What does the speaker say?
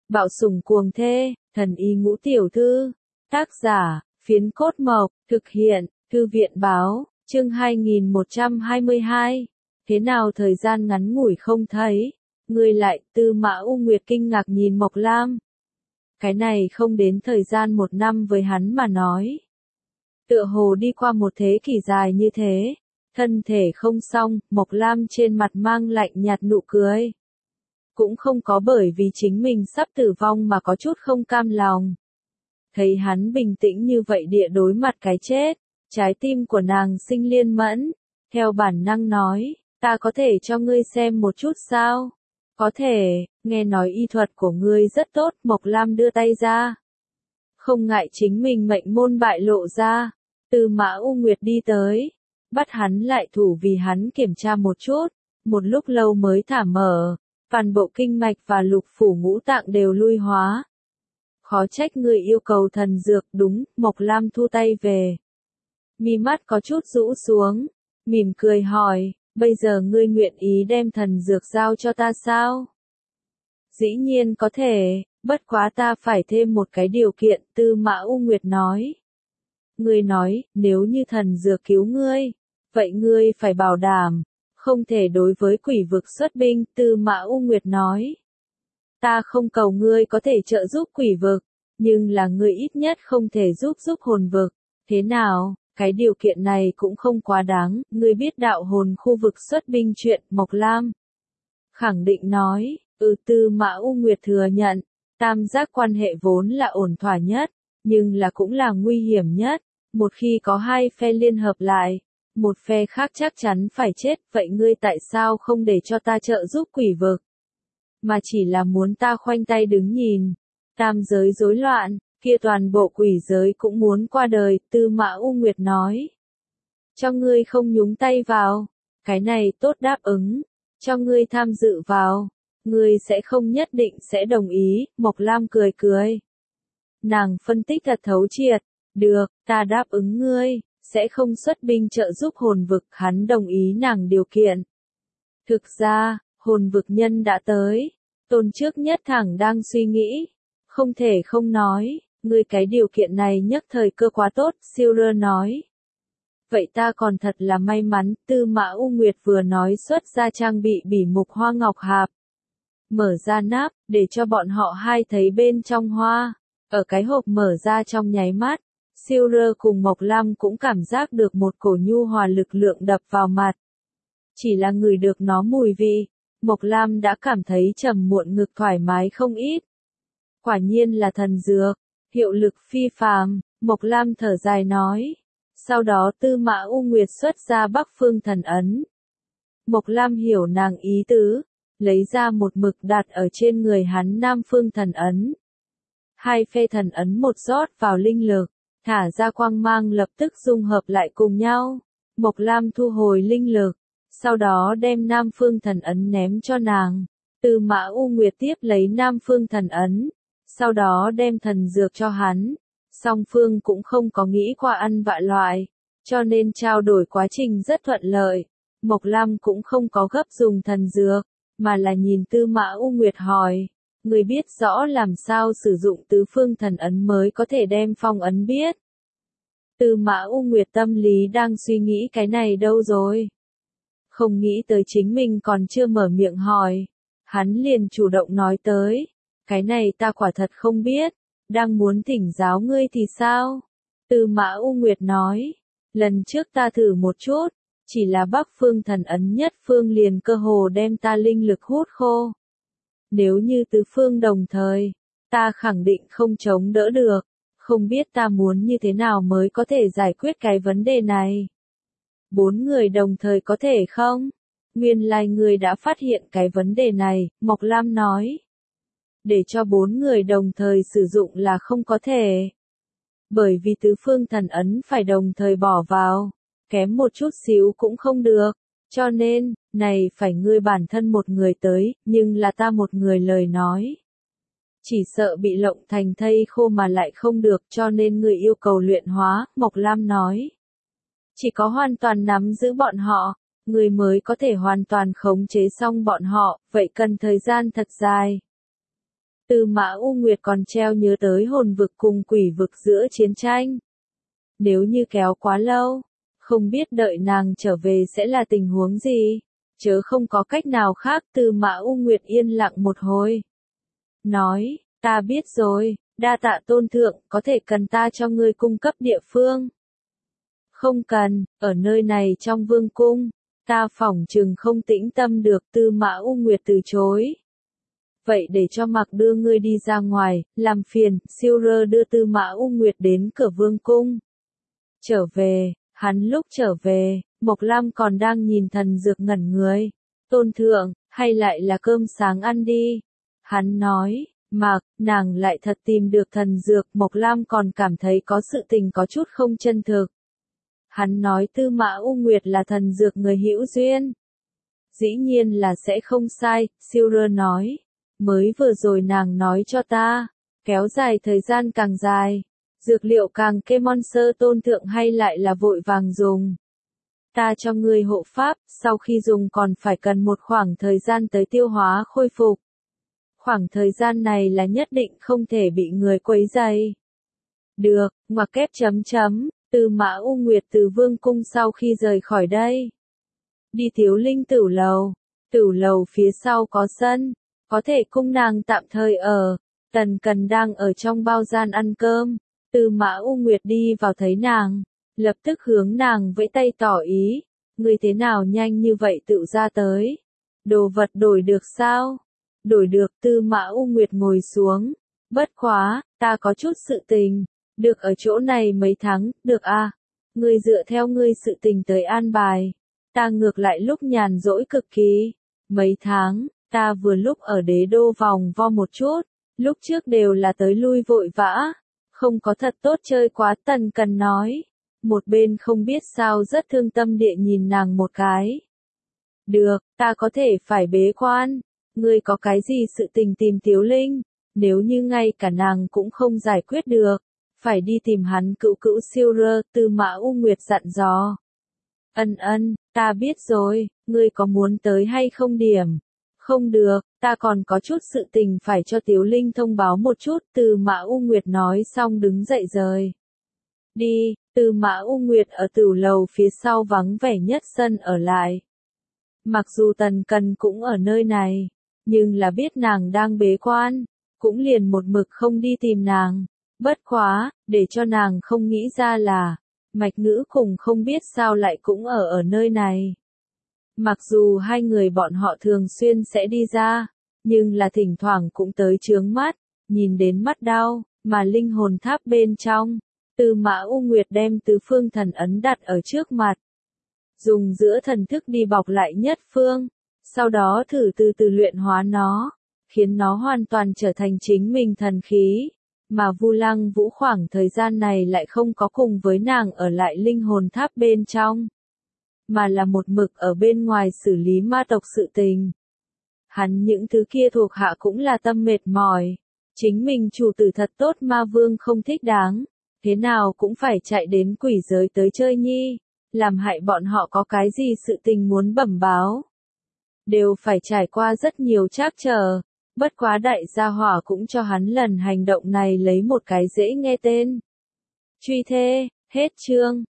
Bạo sủng cuồng thê, thần y ngũ tiểu thư. Tác giả, Phiến Cốt Mộc, thực hiện, Thư viện báo, chương 2122. Thế nào thời gian ngắn ngủi không thấy, ngươi lại, Tư Mã U Nguyệt kinh ngạc nhìn Mộc Lam. Cái này không đến thời gian 1 năm với hắn mà nói. Tựa hồ đi qua một thế kỷ dài như thế, thân thể không xong, Mộc Lam trên mặt mang lạnh nhạt nụ cười. Cũng không có bởi vì chính mình sắp tử vong mà có chút không cam lòng. Thấy hắn bình tĩnh như vậy địa đối mặt cái chết, trái tim của nàng sinh liên mẫn, theo bản năng nói, ta có thể cho ngươi xem một chút sao? Có thể, nghe nói y thuật của ngươi rất tốt, Mộc Lam đưa tay ra. Không ngại chính mình mệnh môn bại lộ ra, Tư Mã U Nguyệt đi tới, bắt hắn lại thủ vì hắn kiểm tra một chút, một lúc lâu mới thả mở, toàn bộ kinh mạch và lục phủ ngũ tạng đều lui hóa. Khó trách ngươi yêu cầu thần dược, đúng, Mộc Lam thu tay về. Mi mắt có chút rũ xuống, mỉm cười hỏi, bây giờ ngươi nguyện ý đem thần dược giao cho ta sao? Dĩ nhiên có thể, bất quá ta phải thêm một cái điều kiện, Tư Mã U Nguyệt nói. Ngươi nói, nếu như thần dược cứu ngươi, vậy ngươi phải bảo đảm, không thể đối với quỷ vực xuất binh, Tư Mã U Nguyệt nói. Ta không cầu ngươi có thể trợ giúp quỷ vực, nhưng là ngươi ít nhất không thể giúp hồn vực. Thế nào, cái điều kiện này cũng không quá đáng, ngươi biết đạo hồn khu vực xuất binh chuyện, Mộc Lam khẳng định nói, Tư Mã U Nguyệt thừa nhận, tam giác quan hệ vốn là ổn thỏa nhất, nhưng là cũng là nguy hiểm nhất, một khi có hai phe liên hợp lại, một phe khác chắc chắn phải chết, vậy ngươi tại sao không để cho ta trợ giúp quỷ vực? Mà chỉ là muốn ta khoanh tay đứng nhìn, tam giới rối loạn, kia toàn bộ quỷ giới cũng muốn qua đời, Tư Mã U Nguyệt nói. Cho ngươi không nhúng tay vào, cái này tốt đáp ứng, cho ngươi tham dự vào, ngươi sẽ không nhất định sẽ đồng ý, Mộc Lam cười cười. Nàng phân tích thật thấu triệt, được, ta đáp ứng ngươi, sẽ không xuất binh trợ giúp hồn vực, hắn đồng ý nàng điều kiện. Thực ra, hồn vực nhân đã tới, Tôn Trước Nhất thẳng đang suy nghĩ, không thể không nói, ngươi cái điều kiện này nhất thời cơ quá tốt, Silver nói. Vậy ta còn thật là may mắn, Tư Mã U Nguyệt vừa nói xuất ra trang bị bỉ mục hoa ngọc hạp. Mở ra nắp, để cho bọn họ hai thấy bên trong hoa, ở cái hộp mở ra trong nháy mắt, Silver cùng Mộc Lam cũng cảm giác được một cổ nhu hòa lực lượng đập vào mặt. Chỉ là ngửi được nó mùi vị, Mộc Lam đã cảm thấy trầm muộn ngực thoải mái không ít. Quả nhiên là thần dược, hiệu lực phi phàm, Mộc Lam thở dài nói. Sau đó Tư Mã U Nguyệt xuất ra Bắc Phương thần ấn. Mộc Lam hiểu nàng ý tứ, lấy ra một mực đặt ở trên người hắn Nam Phương thần ấn. Hai phe thần ấn một rót vào linh lực, thả ra quang mang lập tức dung hợp lại cùng nhau. Mộc Lam thu hồi linh lực, sau đó đem Nam Phương thần ấn ném cho nàng. Tư Mã U Nguyệt tiếp lấy Nam Phương thần ấn, sau đó đem thần dược cho hắn. Song phương cũng không có nghĩ qua ăn vạ loại, cho nên trao đổi quá trình rất thuận lợi. Mộc Lam cũng không có gấp dùng thần dược, mà là nhìn Tư Mã U Nguyệt hỏi, người biết rõ làm sao sử dụng tứ phương thần ấn mới có thể đem phong ấn biết. Tư Mã U Nguyệt tâm lý đang suy nghĩ cái này đâu rồi. Không nghĩ tới chính mình còn chưa mở miệng hỏi, hắn liền chủ động nói tới, cái này ta quả thật không biết. Đang muốn thỉnh giáo ngươi thì sao? Tư Mã U Nguyệt nói, lần trước ta thử một chút, chỉ là Bắc Phương thần ấn nhất phương liền cơ hồ đem ta linh lực hút khô. Nếu như tứ phương đồng thời, ta khẳng định không chống đỡ được, không biết ta muốn như thế nào mới có thể giải quyết cái vấn đề này. 4 người đồng thời có thể không? Nguyên lai người đã phát hiện cái vấn đề này, Mộc Lam nói. Để cho 4 người đồng thời sử dụng là không có thể. Bởi vì tứ phương thần ấn phải đồng thời bỏ vào, kém một chút xíu cũng không được. Cho nên, này phải ngươi bản thân một người tới, nhưng là ta một người lời nói. Chỉ sợ bị lộng thành thây khô mà lại không được, cho nên người yêu cầu luyện hóa, Mộc Lam nói. Chỉ có hoàn toàn nắm giữ bọn họ, người mới có thể hoàn toàn khống chế xong bọn họ, vậy cần thời gian thật dài. Tư Mã U Nguyệt còn treo nhớ tới hồn vực cùng quỷ vực giữa chiến tranh. Nếu như kéo quá lâu, không biết đợi nàng trở về sẽ là tình huống gì, chớ không có cách nào khác. Tư Mã U Nguyệt yên lặng một hồi. Nói, ta biết rồi, đa tạ tôn thượng, có thể cần ta cho ngươi cung cấp địa phương. Không cần, ở nơi này trong vương cung, ta phỏng chừng không tĩnh tâm được. Tư Mã U Nguyệt từ chối. Vậy để cho Mặc đưa ngươi đi ra ngoài, làm phiền. Silver đưa Tư Mã U Nguyệt đến cửa vương cung. Trở về, hắn lúc trở về, Mộc Lam còn đang nhìn thần dược ngẩn người. Tôn thượng, hay lại là cơm sáng ăn đi. Hắn nói, Mặc, nàng lại thật tìm được thần dược. Mộc Lam còn cảm thấy có sự tình có chút không chân thực. Hắn nói Tư Mã U Nguyệt là thần dược người hữu duyên. Dĩ nhiên là sẽ không sai, Silver nói. Mới vừa rồi nàng nói cho ta, kéo dài thời gian càng dài, dược liệu càng kê monster. Tôn thượng hay lại là vội vàng dùng. Ta cho ngươi hộ pháp, sau khi dùng còn phải cần một khoảng thời gian tới tiêu hóa khôi phục. Khoảng thời gian này là nhất định không thể bị người quấy rầy. Được, ngoặc kép chấm chấm. Tư Mã U Nguyệt từ vương cung sau khi rời khỏi đây, đi Tiếu Linh tửu lầu. Tửu lầu phía sau có sân, có thể cung nàng tạm thời ở. Tần Cần đang ở trong bao gian ăn cơm. Tư Mã U Nguyệt đi vào thấy nàng, lập tức hướng nàng vẫy tay tỏ ý. Ngươi thế nào nhanh như vậy tự ra tới? Đồ vật đổi được sao? Đổi được. Tư Mã U Nguyệt ngồi xuống. Bất quá, ta có chút sự tình. Được ở chỗ này mấy tháng, được à? Ngươi dựa theo ngươi sự tình tới an bài. Ta ngược lại lúc nhàn rỗi cực kỳ. Mấy tháng, ta vừa lúc ở đế đô vòng vo một chút. Lúc trước đều là tới lui vội vã. Không có thật tốt chơi quá. Tần Cần nói. Một bên không biết sao rất thương tâm địa nhìn nàng một cái. Được, ta có thể phải bế quan. Ngươi có cái gì sự tình tìm Tiếu Linh? Nếu như ngay cả nàng cũng không giải quyết được, phải đi tìm hắn cữu cữu Silver. Tư Mã U Nguyệt dặn dò. Ân, ta biết rồi, ngươi có muốn tới hay không điểm? Không được, ta còn có chút sự tình phải cho Tiếu Linh thông báo một chút. Tư Mã U Nguyệt nói xong đứng dậy rời đi. Tư Mã U Nguyệt ở tửu lầu phía sau vắng vẻ nhất sân ở lại. Mặc dù Tần Cần cũng ở nơi này, nhưng là biết nàng đang bế quan, cũng liền một mực không đi tìm nàng. Bất quá, để cho nàng không nghĩ ra là, Mạch Ngữ cùng không biết sao lại cũng ở nơi này. Mặc dù hai người bọn họ thường xuyên sẽ đi ra, nhưng là thỉnh thoảng cũng tới chướng mắt, nhìn đến mắt đau, mà linh hồn tháp bên trong. Tư Mã U Nguyệt đem tứ phương thần ấn đặt ở trước mặt. Dùng giữa thần thức đi bọc lại nhất phương, sau đó thử từ từ luyện hóa nó, khiến nó hoàn toàn trở thành chính mình thần khí. Mà Vu Lăng Vũ khoảng thời gian này lại không có cùng với nàng ở lại linh hồn tháp bên trong, mà là một mực ở bên ngoài xử lý ma tộc sự tình. Hắn những thứ kia thuộc hạ cũng là tâm mệt mỏi. Chính mình chủ tử thật tốt ma vương không thích đáng, thế nào cũng phải chạy đến quỷ giới tới chơi nhi, làm hại bọn họ có cái gì sự tình muốn bẩm báo. Đều phải trải qua rất nhiều trắc trở, bất quá đại gia hỏa cũng cho hắn lần hành động này lấy một cái dễ nghe tên. Truy thê, hết chương.